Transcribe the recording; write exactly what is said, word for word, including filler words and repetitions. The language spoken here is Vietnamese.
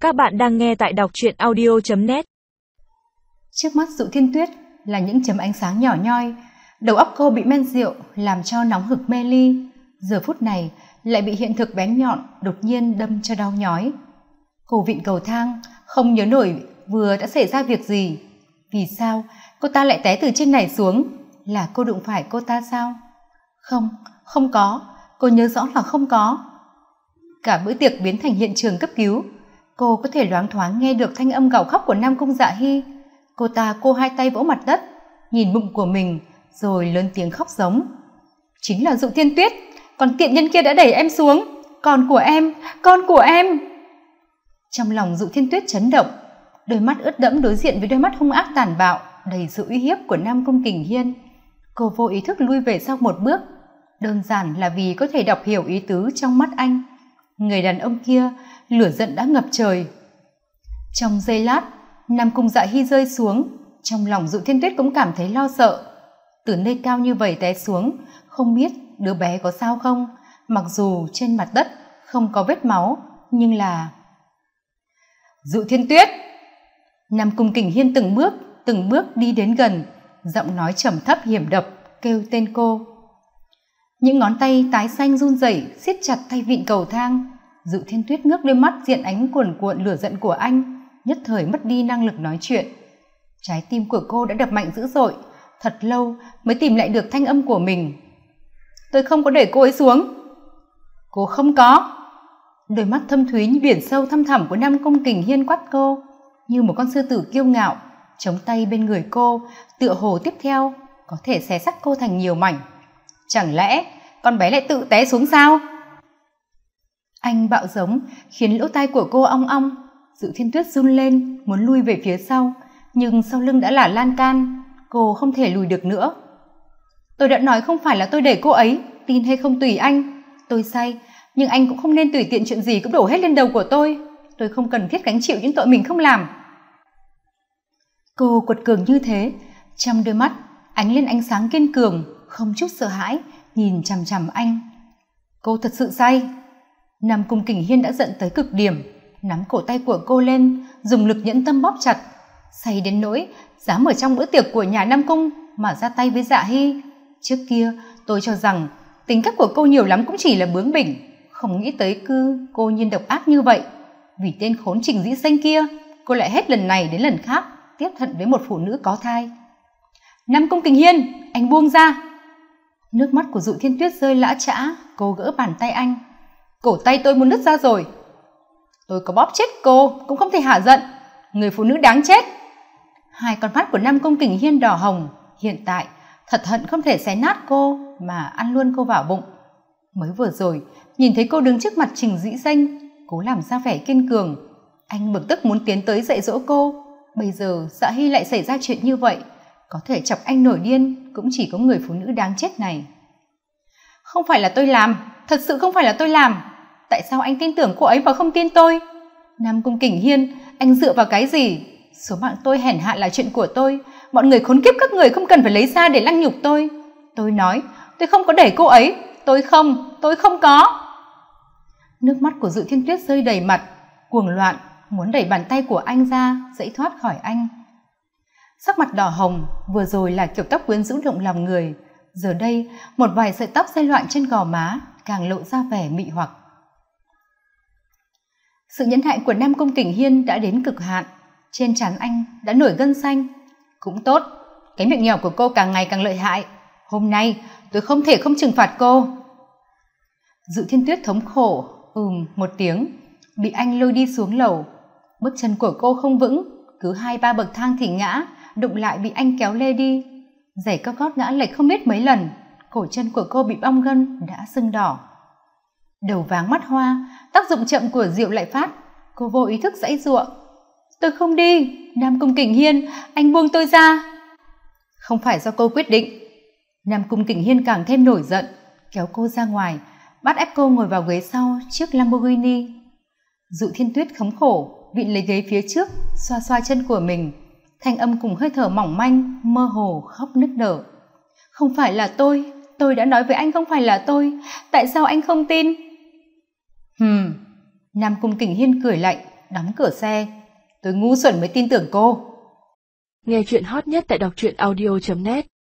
Các bạn đang nghe tại đọc truyện audio chấm net. Trước mắt Dụ Thiên Tuyết là những chấm ánh sáng nhỏ nhoi, đầu óc cô bị men rượu làm cho nóng hực mê ly, giờ phút này lại bị hiện thực bén nhọn đột nhiên đâm cho đau nhói. Cô vịn cầu thang, không nhớ nổi vừa đã xảy ra việc gì. Vì sao cô ta lại té từ trên này xuống? Là cô đụng phải cô ta sao? Không, không có, cô nhớ rõ là không có. Cả bữa tiệc biến thành hiện trường cấp cứu. Cô có thể loáng thoáng nghe được thanh âm gào khóc của Nam Cung Dạ Hy. Cô ta cô hai tay vỗ mặt đất, nhìn bụng của mình, rồi lớn tiếng khóc giống. Chính là Dụ Thiên Tuyết, còn tiện nhân kia đã đẩy em xuống. Con của em, con của em. Trong lòng Dụ Thiên Tuyết chấn động, đôi mắt ướt đẫm đối diện với đôi mắt hung ác tàn bạo, đầy sự uy hiếp của Nam Cung Kình Hiên. Cô vô ý thức lui về sau một bước, đơn giản là vì có thể đọc hiểu ý tứ trong mắt anh. Người đàn ông kia, lửa giận đã ngập trời. Trong giây lát, Nam Cung Dạ Hy rơi xuống, trong lòng Dụ Thiên Tuyết cũng cảm thấy lo sợ. Từ nơi cao như vậy té xuống, không biết đứa bé có sao không, mặc dù trên mặt đất không có vết máu, nhưng là... Dụ Thiên Tuyết! Nam Cung Kình Hiên từng bước, từng bước đi đến gần, giọng nói trầm thấp hiểm độc, kêu tên cô. Những ngón tay tái xanh run rẩy siết chặt tay vịn cầu thang. Dụ Thiên Tuyết ngước đôi mắt diện ánh cuồn cuộn lửa giận của anh, nhất thời mất đi năng lực nói chuyện. Trái tim của cô đã đập mạnh dữ dội, thật lâu mới tìm lại được thanh âm của mình. Tôi không có để cô ấy xuống. Cô không có. Đôi mắt thâm thúy như biển sâu thăm thẳm của Nam Cung Kình Hiên quát cô, như một con sư tử kiêu ngạo, chống tay bên người cô, tựa hồ tiếp theo có thể xé xác cô thành nhiều mảnh. Chẳng lẽ con bé lại tự té xuống sao? Anh bạo giống khiến lỗ tai của cô ong ong. Dụ Thiên Tuyết run lên muốn lui về phía sau, nhưng sau lưng đã là lan can, cô không thể lùi được nữa. Tôi đã nói không phải là tôi để cô ấy, tin hay không tùy anh. Tôi say, nhưng anh cũng không nên tùy tiện chuyện gì cũng đổ hết lên đầu của tôi. Tôi không cần thiết gánh chịu những tội mình không làm. Cô quật cường như thế, trong đôi mắt ánh lên ánh sáng kiên cường, không chút sợ hãi, nhìn chằm chằm anh. Cô thật sự say. Nam Cung Kình Hiên đã giận tới cực điểm, nắm cổ tay của cô lên, dùng lực nhẫn tâm bóp chặt. Say đến nỗi dám ở trong bữa tiệc của nhà Nam Cung mà ra tay với Dạ Hy. Trước kia tôi cho rằng tính cách của cô nhiều lắm cũng chỉ là bướng bỉnh, không nghĩ tới cư cô nhiên độc ác như vậy. Vì tên khốn Trình Dĩ Xanh kia, cô lại hết lần này đến lần khác tiếp thận với một phụ nữ có thai. Nam Cung Kình Hiên, anh buông ra. Nước mắt của Dụ Thiên Tuyết rơi lã chã, cô gỡ bàn tay anh. Cổ tay tôi muốn nứt ra rồi. Tôi có bóp chết cô cũng không thể hả giận. Người phụ nữ đáng chết. Hai con mắt của Nam Cung Kình Hiên đỏ hồng, hiện tại thật hận không thể xé nát cô mà ăn luôn cô vào bụng. Mới vừa rồi nhìn thấy cô đứng trước mặt Trình Dĩ Danh, cố làm ra vẻ kiên cường, anh bực tức muốn tiến tới dạy dỗ cô. Bây giờ Dạ Hy lại xảy ra chuyện như vậy, có thể chọc anh nổi điên cũng chỉ có người phụ nữ đáng chết này. Không phải là tôi làm, thật sự không phải là tôi làm. Tại sao anh tin tưởng cô ấy và không tin tôi? Nam Cung Kình Hiên, anh dựa vào cái gì? Số mạng tôi hèn hạ là chuyện của tôi, bọn người khốn kiếp các người không cần phải lấy ra để lăng nhục tôi. Tôi nói, tôi không có đẩy cô ấy. Tôi không, tôi không có. Nước mắt của Dụ Thiên Tuyết rơi đầy mặt, cuồng loạn, muốn đẩy bàn tay của anh ra, dãy thoát khỏi anh. Sắc mặt đỏ hồng, vừa rồi là kiểu tóc quyến rũ động lòng người. Giờ đây, một vài sợi tóc dây loạn trên gò má, càng lộ ra vẻ mị hoặc. Sự nhẫn nại của Nam Cung Kình Hiên đã đến cực hạn, trên trán anh đã nổi gân xanh. Cũng tốt, cái miệng nhỏ của cô càng ngày càng lợi hại. Hôm nay tôi không thể không trừng phạt cô. Dụ Thiên Tuyết thống khổ, ừm một tiếng, bị anh lôi đi xuống lầu. Bước chân của cô không vững, cứ hai ba bậc thang thì ngã, đụng lại bị anh kéo lê đi. Giày cao gót ngã lệch không biết mấy lần, cổ chân của cô bị bong gân đã sưng đỏ. Đầu váng mắt hoa, tác dụng chậm của rượu lại phát, cô vô ý thức giãy giụa. Tôi không đi, Nam Cung Kình Hiên, anh buông tôi ra. Không phải do cô quyết định. Nam Cung Kình Hiên càng thêm nổi giận, kéo cô ra ngoài, bắt ép cô ngồi vào ghế sau chiếc Lamborghini. Dụ Thiên Tuyết khống khổ, vịn lấy ghế phía trước, xoa xoa chân của mình, thanh âm cùng hơi thở mỏng manh, mơ hồ khóc nức nở. Không phải là tôi, tôi đã nói với anh không phải là tôi, tại sao anh không tin? Hừm, Nam Cung Kình Hiên cười lạnh, đóng cửa xe. Tôi ngu xuẩn mới tin tưởng cô. Nghe chuyện hot nhất tại đọc truyện audio chấm net.